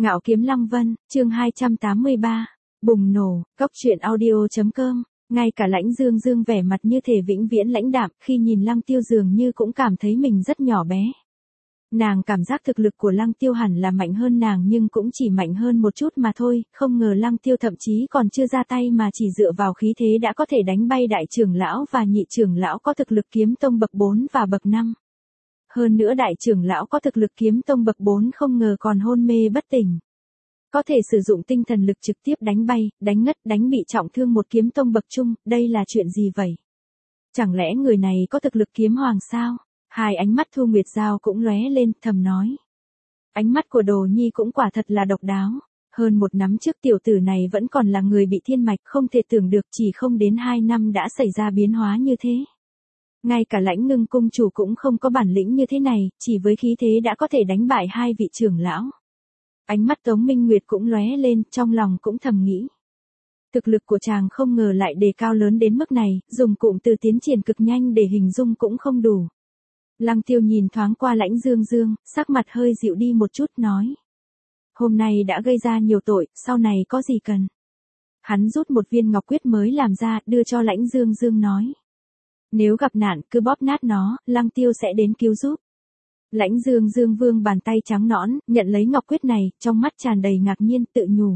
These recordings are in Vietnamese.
Ngạo Kiếm Lăng Vân, chương 283. Bùng nổ, Cóc truyện audio.com. Ngay cả Lãnh Dương Dương vẻ mặt như thể vĩnh viễn lãnh đạm, khi nhìn Lăng Tiêu dường như cũng cảm thấy mình rất nhỏ bé. Nàng cảm giác thực lực của Lăng Tiêu hẳn là mạnh hơn nàng nhưng cũng chỉ mạnh hơn một chút mà thôi, không ngờ Lăng Tiêu thậm chí còn chưa ra tay mà chỉ dựa vào khí thế đã có thể đánh bay đại trưởng lão và nhị trưởng lão có thực lực kiếm tông bậc 4 và bậc 5. Hơn nữa đại trưởng lão có thực lực kiếm tông bậc 4 không ngờ còn hôn mê bất tỉnh. Có thể sử dụng tinh thần lực trực tiếp đánh bay, đánh ngất, đánh bị trọng thương một kiếm tông bậc trung, đây là chuyện gì vậy? Chẳng lẽ người này có thực lực kiếm hoàng sao? Hai ánh mắt Thu Nguyệt Giao cũng lóe lên, thầm nói. Ánh mắt của Đồ Nhi cũng quả thật là độc đáo. Hơn một năm trước tiểu tử này vẫn còn là người bị thiên mạch, không thể tưởng được chỉ không đến 2 năm đã xảy ra biến hóa như thế. Ngay cả Lãnh Ngưng cung chủ cũng không có bản lĩnh như thế này, chỉ với khí thế đã có thể đánh bại hai vị trưởng lão. Ánh mắt Tống Minh Nguyệt cũng lóe lên, trong lòng cũng thầm nghĩ. Thực lực của chàng không ngờ lại đề cao lớn đến mức này, dùng cụm từ tiến triển cực nhanh để hình dung cũng không đủ. Lăng Tiêu nhìn thoáng qua Lãnh Dương Dương, sắc mặt hơi dịu đi một chút nói. Hôm nay đã gây ra nhiều tội, sau này có gì cần. Hắn rút một viên ngọc quyết mới làm ra, đưa cho Lãnh Dương Dương nói. Nếu gặp nạn cứ bóp nát nó, Lăng Tiêu sẽ đến cứu giúp. Lãnh Dương Dương vương bàn tay trắng nõn, nhận lấy ngọc quyết này, trong mắt tràn đầy ngạc nhiên tự nhủ.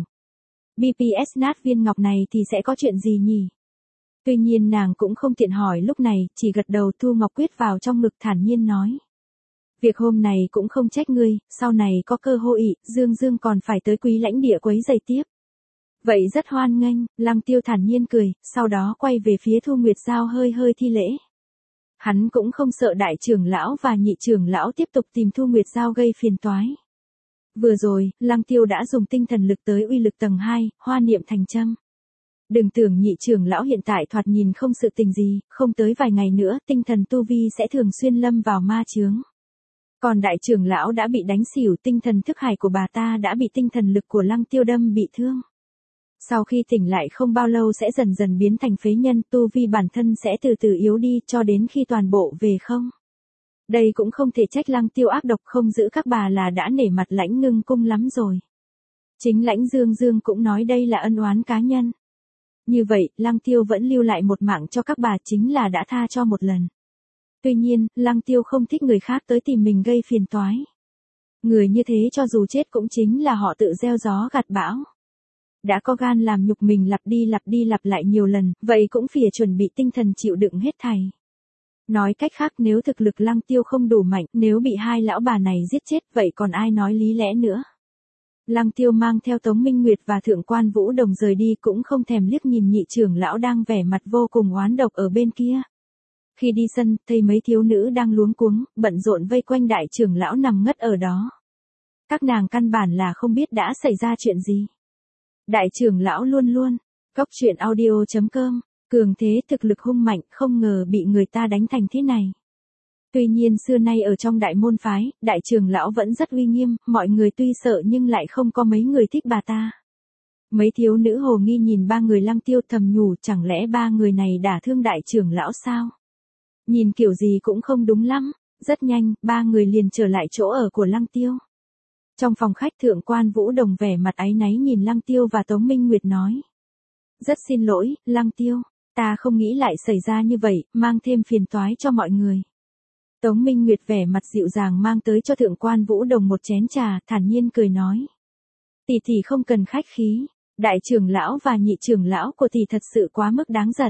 BPS nát viên ngọc này thì sẽ có chuyện gì nhỉ? Tuy nhiên nàng cũng không tiện hỏi lúc này, chỉ gật đầu thu ngọc quyết vào trong ngực thản nhiên nói. Việc hôm này cũng không trách ngươi, sau này có cơ hội, Dương Dương còn phải tới Quý lãnh địa quấy giày tiếp. Vậy rất hoan nghênh, Lăng Tiêu thản nhiên cười, sau đó quay về phía Thu Nguyệt Giao hơi hơi thi lễ. Hắn cũng không sợ đại trưởng lão và nhị trưởng lão tiếp tục tìm Thu Nguyệt Giao gây phiền toái. Vừa rồi, Lăng Tiêu đã dùng tinh thần lực tới uy lực tầng 2, hoa niệm thành châm. Đừng tưởng nhị trưởng lão hiện tại thoạt nhìn không sự tình gì, không tới vài ngày nữa tinh thần tu vi sẽ thường xuyên lâm vào ma chướng. Còn đại trưởng lão đã bị đánh xỉu, tinh thần thức hải của bà ta đã bị tinh thần lực của Lăng Tiêu đâm bị thương. Sau khi tỉnh lại không bao lâu sẽ dần dần biến thành phế nhân, tu vi bản thân sẽ từ từ yếu đi cho đến khi toàn bộ về không. Đây cũng không thể trách Lăng Tiêu ác độc không giữ các bà là đã nể mặt Lãnh Ngưng cung lắm rồi. Chính Lãnh Dương Dương cũng nói đây là ân oán cá nhân. Như vậy, Lăng Tiêu vẫn lưu lại một mạng cho các bà chính là đã tha cho một lần. Tuy nhiên, Lăng Tiêu không thích người khác tới tìm mình gây phiền toái. Người như thế cho dù chết cũng chính là họ tự gieo gió gặt bão. Đã có gan làm nhục mình lặp đi lặp lại nhiều lần, vậy cũng phìa chuẩn bị tinh thần chịu đựng hết thảy. Nói cách khác nếu thực lực Lăng Tiêu không đủ mạnh, nếu bị hai lão bà này giết chết vậy còn ai nói lý lẽ nữa. Lăng Tiêu mang theo Tống Minh Nguyệt và Thượng Quan Vũ Đồng rời đi cũng không thèm liếc nhìn nhị trưởng lão đang vẻ mặt vô cùng oán độc ở bên kia. Khi đi sân, thấy mấy thiếu nữ đang luống cuống, bận rộn vây quanh đại trưởng lão nằm ngất ở đó. Các nàng căn bản là không biết đã xảy ra chuyện gì. Đại trưởng lão luôn luôn, Cóc truyện audio.com, cường thế thực lực hung mạnh không ngờ bị người ta đánh thành thế này. Tuy nhiên xưa nay ở trong đại môn phái, đại trưởng lão vẫn rất uy nghiêm, mọi người tuy sợ nhưng lại không có mấy người thích bà ta. Mấy thiếu nữ hồ nghi nhìn ba người Lăng Tiêu thầm nhủ chẳng lẽ ba người này đả thương đại trưởng lão sao? Nhìn kiểu gì cũng không đúng lắm, rất nhanh, ba người liền trở lại chỗ ở của Lăng Tiêu. Trong phòng khách Thượng Quan Vũ Đồng vẻ mặt áy náy nhìn Lăng Tiêu và Tống Minh Nguyệt nói. Rất xin lỗi, Lăng Tiêu, ta không nghĩ lại xảy ra như vậy, mang thêm phiền toái cho mọi người. Tống Minh Nguyệt vẻ mặt dịu dàng mang tới cho Thượng Quan Vũ Đồng một chén trà, thản nhiên cười nói. Tỷ tỷ không cần khách khí, đại trưởng lão và nhị trưởng lão của tỷ thật sự quá mức đáng giận.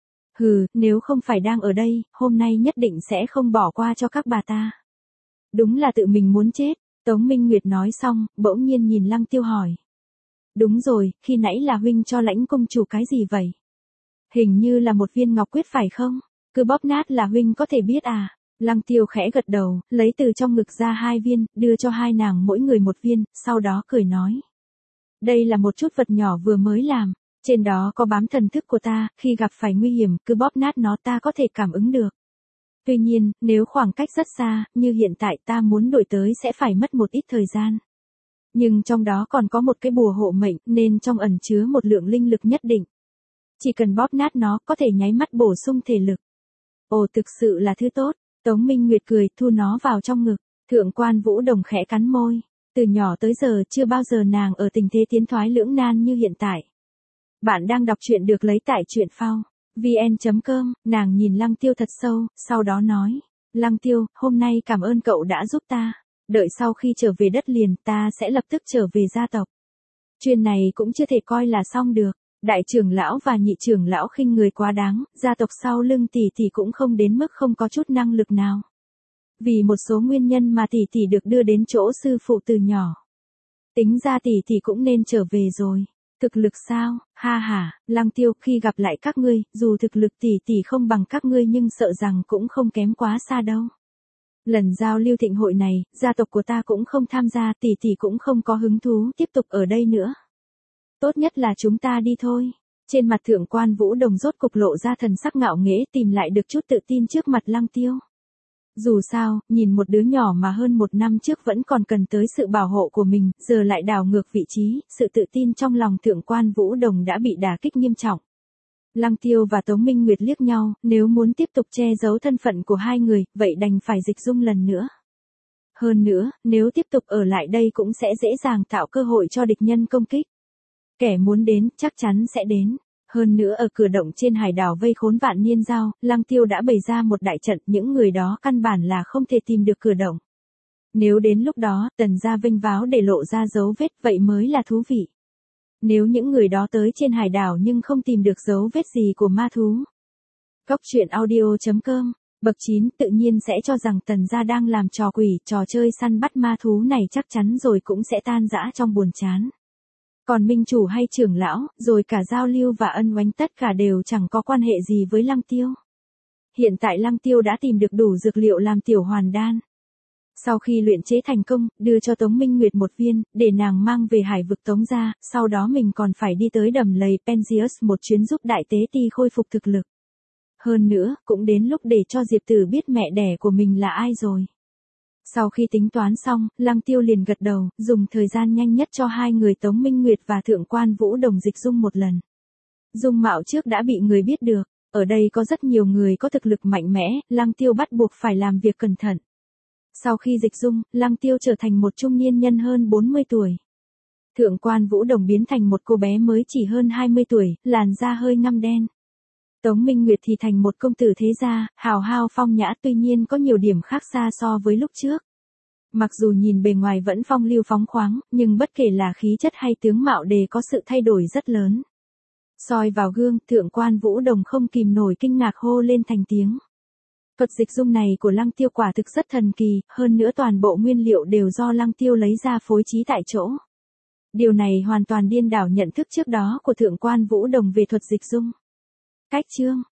Hừ, nếu không phải đang ở đây, hôm nay nhất định sẽ không bỏ qua cho các bà ta. Đúng là tự mình muốn chết. Tống Minh Nguyệt nói xong, bỗng nhiên nhìn Lăng Tiêu hỏi. Đúng rồi, khi nãy là huynh cho Lãnh công chủ cái gì vậy? Hình như là một viên ngọc quyết phải không? Cứ bóp nát là huynh có thể biết à? Lăng Tiêu khẽ gật đầu, lấy từ trong ngực ra 2 viên, đưa cho hai nàng mỗi người một viên, sau đó cười nói. Đây là một chút vật nhỏ vừa mới làm, trên đó có bám thần thức của ta, khi gặp phải nguy hiểm cứ bóp nát nó ta có thể cảm ứng được. Tuy nhiên, nếu khoảng cách rất xa, như hiện tại ta muốn đuổi tới sẽ phải mất một ít thời gian. Nhưng trong đó còn có một cái bùa hộ mệnh nên trong ẩn chứa một lượng linh lực nhất định. Chỉ cần bóp nát nó có thể nháy mắt bổ sung thể lực. Ồ thực sự là thứ tốt, Tống Minh Nguyệt cười thu nó vào trong ngực, Thượng Quan Vũ Đồng khẽ cắn môi. Từ nhỏ tới giờ chưa bao giờ nàng ở tình thế tiến thoái lưỡng nan như hiện tại. Bạn đang đọc truyện được lấy tại truyện phao vn.com, nàng nhìn Lăng Tiêu thật sâu, sau đó nói. Lăng Tiêu, hôm nay cảm ơn cậu đã giúp ta. Đợi sau khi trở về đất liền ta sẽ lập tức trở về gia tộc. Chuyện này cũng chưa thể coi là xong được. Đại trưởng lão và nhị trưởng lão khinh người quá đáng, gia tộc sau lưng tỷ tỷ cũng không đến mức không có chút năng lực nào. Vì một số nguyên nhân mà tỷ tỷ được đưa đến chỗ sư phụ từ nhỏ. Tính ra tỷ tỷ cũng nên trở về rồi. Thực lực sao? Ha ha, Lăng Tiêu, khi gặp lại các ngươi, dù thực lực tỷ tỷ không bằng các ngươi nhưng sợ rằng cũng không kém quá xa đâu. Lần giao lưu thịnh hội này, gia tộc của ta cũng không tham gia, tỷ tỷ cũng không có hứng thú tiếp tục ở đây nữa. Tốt nhất là chúng ta đi thôi. Trên mặt Thượng Quan Vũ Đồng rốt cục lộ ra thần sắc ngạo nghễ, tìm lại được chút tự tin trước mặt Lăng Tiêu. Dù sao, nhìn một đứa nhỏ mà hơn một năm trước vẫn còn cần tới sự bảo hộ của mình, giờ lại đảo ngược vị trí, sự tự tin trong lòng Thượng Quan Vũ Đồng đã bị đả kích nghiêm trọng. Lăng Tiêu và Tống Minh Nguyệt liếc nhau, nếu muốn tiếp tục che giấu thân phận của hai người, vậy đành phải dịch dung lần nữa. Hơn nữa, nếu tiếp tục ở lại đây cũng sẽ dễ dàng tạo cơ hội cho địch nhân công kích. Kẻ muốn đến, chắc chắn sẽ đến. Hơn nữa ở cửa động trên hải đảo vây khốn vạn niên giao, Lăng Tiêu đã bày ra một đại trận, những người đó căn bản là không thể tìm được cửa động. Nếu đến lúc đó, Tần gia vênh váo để lộ ra dấu vết, vậy mới là thú vị. Nếu những người đó tới trên hải đảo nhưng không tìm được dấu vết gì của ma thú. Cốc truyện audio.com, bậc 9 tự nhiên sẽ cho rằng Tần gia đang làm trò quỷ, trò chơi săn bắt ma thú này chắc chắn rồi cũng sẽ tan rã trong buồn chán. Còn minh chủ hay trưởng lão, rồi cả giao lưu và ân oánh tất cả đều chẳng có quan hệ gì với Lăng Tiêu. Hiện tại Lăng Tiêu đã tìm được đủ dược liệu làm tiểu hoàn đan. Sau khi luyện chế thành công, đưa cho Tống Minh Nguyệt một viên, để nàng mang về hải vực Tống gia, sau đó mình còn phải đi tới đầm lầy Penzius một chuyến giúp đại tế ti khôi phục thực lực. Hơn nữa, cũng đến lúc để cho Diệp Tử biết mẹ đẻ của mình là ai rồi. Sau khi tính toán xong, Lăng Tiêu liền gật đầu, dùng thời gian nhanh nhất cho hai người Tống Minh Nguyệt và Thượng Quan Vũ Đồng dịch dung một lần. Dung mạo trước đã bị người biết được, ở đây có rất nhiều người có thực lực mạnh mẽ, Lăng Tiêu bắt buộc phải làm việc cẩn thận. Sau khi dịch dung, Lăng Tiêu trở thành một trung niên nhân hơn 40 tuổi. Thượng Quan Vũ Đồng biến thành một cô bé mới chỉ hơn 20 tuổi, làn da hơi ngăm đen. Tống Minh Nguyệt thì thành một công tử thế gia, hào hào phong nhã, tuy nhiên có nhiều điểm khác xa so với lúc trước. Mặc dù nhìn bề ngoài vẫn phong lưu phóng khoáng, nhưng bất kể là khí chất hay tướng mạo đều có sự thay đổi rất lớn. Soi vào gương, Thượng Quan Vũ Đồng không kìm nổi kinh ngạc hô lên thành tiếng. Thuật dịch dung này của Lăng Tiêu quả thực rất thần kỳ, hơn nữa toàn bộ nguyên liệu đều do Lăng Tiêu lấy ra phối trí tại chỗ. Điều này hoàn toàn điên đảo nhận thức trước đó của Thượng Quan Vũ Đồng về thuật dịch dung. Cách chương